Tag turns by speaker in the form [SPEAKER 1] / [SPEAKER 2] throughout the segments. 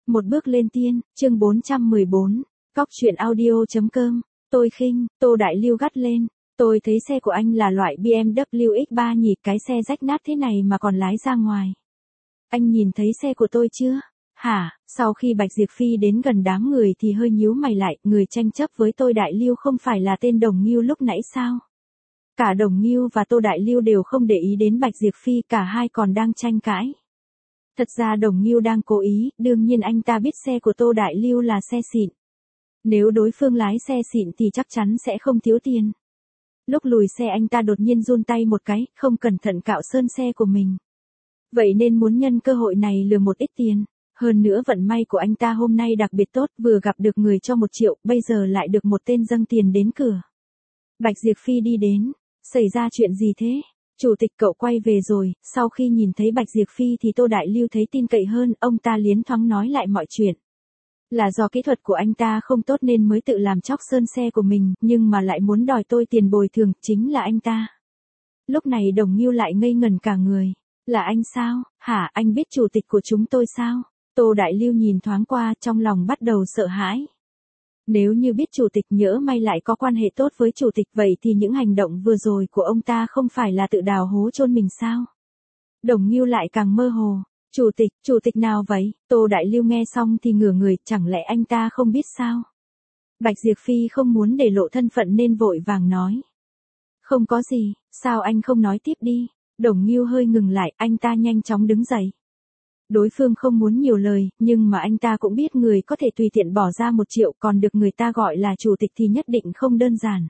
[SPEAKER 1] Một bước lên tiên, chương 414, cóc truyện audio.com, tôi khinh, Tô Đại Lưu gắt lên, tôi thấy xe của anh là loại BMW X3 nhỉ, cái xe rách nát thế này mà còn lái ra ngoài. Anh nhìn thấy xe của tôi chưa? Hả? Sau khi Bạch Diệp Phi đến gần đám người thì hơi nhíu mày lại, người tranh chấp với tôi Đại Lưu không phải là tên Đồng Nghiêu lúc nãy sao? Cả Đồng Nghiêu và Tô Đại Lưu đều không để ý đến Bạch Diệp Phi, cả hai còn đang tranh cãi. Thật ra Đồng Nghiêu đang cố ý, đương nhiên anh ta biết xe của Tô Đại Lưu là xe xịn. Nếu đối phương lái xe xịn thì chắc chắn sẽ không thiếu tiền. Lúc lùi xe anh ta đột nhiên run tay một cái, không cẩn thận cạo sơn xe của mình. Vậy nên muốn nhân cơ hội này lừa một ít tiền. Hơn nữa vận may của anh ta hôm nay đặc biệt tốt, vừa gặp được người cho 1 triệu, bây giờ lại được một tên dâng tiền đến cửa. Bạch Diệp Phi đi đến. Xảy ra chuyện gì thế? Chủ tịch cậu quay về rồi. Sau khi nhìn thấy Bạch Diệp Phi thì Tô Đại Lưu thấy tin cậy hơn, ông ta liến thoáng nói lại mọi chuyện. Là do kỹ thuật của anh ta không tốt nên mới tự làm chóc sơn xe của mình, nhưng mà lại muốn đòi tôi tiền bồi thường, chính là anh ta. Lúc này Đồng Nghiêu lại ngây ngẩn cả người. Là anh sao? Hả, anh biết chủ tịch của chúng tôi sao? Tô Đại Lưu nhìn thoáng qua, trong lòng bắt đầu sợ hãi. Nếu như biết chủ tịch nhỡ may lại có quan hệ tốt với chủ tịch, vậy thì những hành động vừa rồi của ông ta không phải là tự đào hố chôn mình sao? Đồng Nghiêu lại càng mơ hồ. Chủ tịch nào vậy? Tô Đại Lưu nghe xong thì ngửa người, chẳng lẽ anh ta không biết sao? Bạch Diệp Phi không muốn để lộ thân phận nên vội vàng nói. Không có gì, sao anh không nói tiếp đi? Đồng Nghiêu hơi ngừng lại, anh ta nhanh chóng đứng dậy. Đối phương không muốn nhiều lời, nhưng mà anh ta cũng biết người có thể tùy tiện bỏ ra 1 triệu còn được người ta gọi là chủ tịch thì nhất định không đơn giản.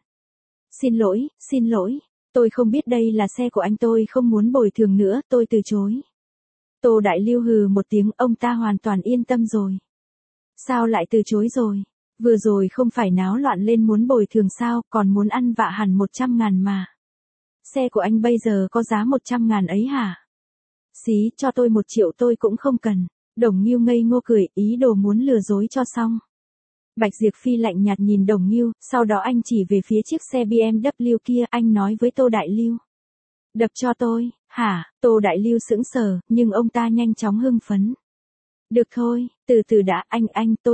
[SPEAKER 1] Xin lỗi, tôi không biết đây là xe của anh, tôi không muốn bồi thường nữa, tôi từ chối. Tô Đại Lưu hừ một tiếng, ông ta hoàn toàn yên tâm rồi. Sao lại từ chối rồi? Vừa rồi không phải náo loạn lên muốn bồi thường sao, còn muốn ăn vạ hẳn 100.000 mà. Xe của anh bây giờ có giá 100.000 ấy hả? Xí, cho tôi 1 triệu tôi cũng không cần. Đồng Nghiêu ngây ngô cười, ý đồ muốn lừa dối cho xong. Bạch Diệp Phi lạnh nhạt nhìn Đồng Nghiêu, sau đó anh chỉ về phía chiếc xe BMW kia, anh nói với Tô Đại Lưu. Đập cho tôi, hả? Tô Đại Lưu sững sờ, nhưng ông ta nhanh chóng hưng phấn. Được thôi, từ từ đã, anh, tôi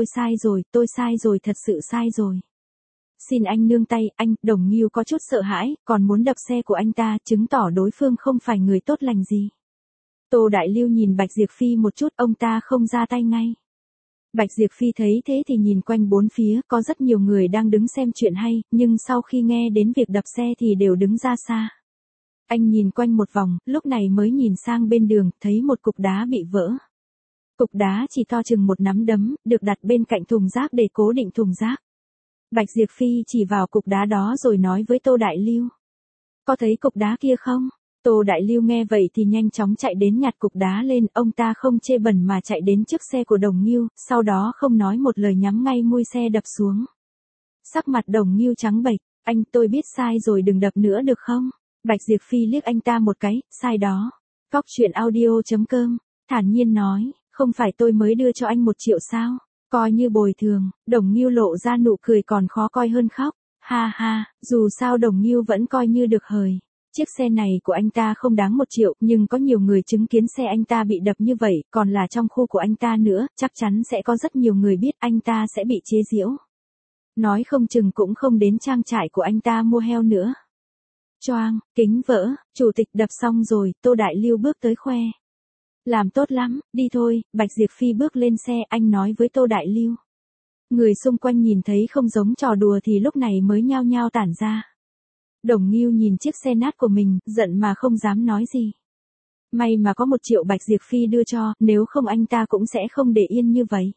[SPEAKER 1] sai rồi, thật sự sai rồi. Xin anh nương tay, anh. Đồng Nghiêu có chút sợ hãi, còn muốn đập xe của anh ta, chứng tỏ đối phương không phải người tốt lành gì. Tô Đại Lưu nhìn Bạch Diệp Phi một chút, ông ta không ra tay ngay. Bạch Diệp Phi thấy thế thì nhìn quanh bốn phía, có rất nhiều người đang đứng xem chuyện hay, nhưng sau khi nghe đến việc đập xe thì đều đứng ra xa. Anh nhìn quanh một vòng, lúc này mới nhìn sang bên đường, thấy một cục đá bị vỡ. Cục đá chỉ to chừng một nắm đấm, được đặt bên cạnh thùng rác để cố định thùng rác. Bạch Diệp Phi chỉ vào cục đá đó rồi nói với Tô Đại Lưu. Có thấy cục đá kia không? Tô Đại Lưu nghe vậy thì nhanh chóng chạy đến nhặt cục đá lên, ông ta không chê bẩn mà chạy đến trước xe của Đồng Nghiêu, sau đó không nói một lời nhắm ngay mui xe đập xuống. Sắc mặt Đồng Nghiêu trắng bệch, anh, tôi biết sai rồi, đừng đập nữa được không? Bạch Diệp Phi liếc anh ta một cái, sai đó. Cóc truyện audio.com, thản nhiên nói, không phải tôi mới đưa cho anh 1 triệu sao? Coi như bồi thường. Đồng Nghiêu lộ ra nụ cười còn khó coi hơn khóc. Ha ha, dù sao Đồng Nghiêu vẫn coi như được hời. Chiếc xe này của anh ta không đáng 1 triệu, nhưng có nhiều người chứng kiến xe anh ta bị đập như vậy, còn là trong khu của anh ta nữa, chắc chắn sẽ có rất nhiều người biết anh ta sẽ bị chế giễu. Nói không chừng cũng không đến trang trại của anh ta mua heo nữa. Choang, kính vỡ, chủ tịch đập xong rồi, Tô Đại Lưu bước tới khoe. Làm tốt lắm, đi thôi. Bạch Diệp Phi bước lên xe, anh nói với Tô Đại Lưu. Người xung quanh nhìn thấy không giống trò đùa thì lúc này mới nhao nhao tản ra. Đồng Nghiêu nhìn chiếc xe nát của mình, giận mà không dám nói gì. May mà có 1 triệu Bạch Diệp Phi đưa cho, nếu không anh ta cũng sẽ không để yên như vậy.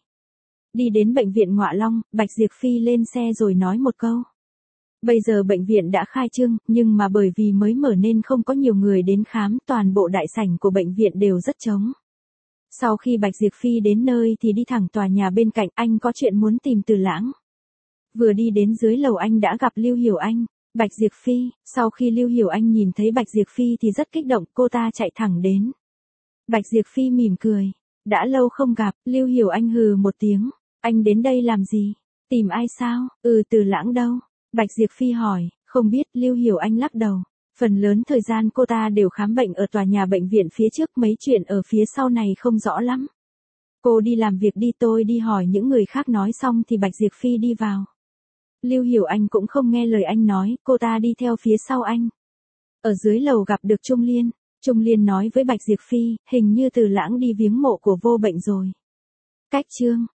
[SPEAKER 1] Đi đến bệnh viện Ngọa Long, Bạch Diệp Phi lên xe rồi nói một câu. Bây giờ bệnh viện đã khai trương, nhưng mà bởi vì mới mở nên không có nhiều người đến khám, toàn bộ đại sảnh của bệnh viện đều rất trống. Sau khi Bạch Diệp Phi đến nơi thì đi thẳng tòa nhà bên cạnh, anh có chuyện muốn tìm Từ Lãng. Vừa đi đến dưới lầu anh đã gặp Lưu Hiểu Anh. Bạch Diệp Phi, sau khi Lưu Hiểu Anh nhìn thấy Bạch Diệp Phi thì rất kích động, cô ta chạy thẳng đến. Bạch Diệp Phi mỉm cười. Đã lâu không gặp, Lưu Hiểu Anh hừ một tiếng. Anh đến đây làm gì? Tìm ai sao? Từ Lãng đâu? Bạch Diệp Phi hỏi. Không biết, Lưu Hiểu Anh lắc đầu. Phần lớn thời gian cô ta đều khám bệnh ở tòa nhà bệnh viện phía trước, mấy chuyện ở phía sau này không rõ lắm. Cô đi làm việc đi, tôi đi hỏi những người khác. Nói xong thì Bạch Diệp Phi đi vào. Lưu Hiểu Anh cũng không nghe lời anh nói, cô ta đi theo phía sau anh. Ở dưới lầu gặp được Trung Liên. Trung Liên nói với Bạch Diệp Phi, hình như Từ Lãng đi viếng mộ của Vô Bệnh rồi. Cách chương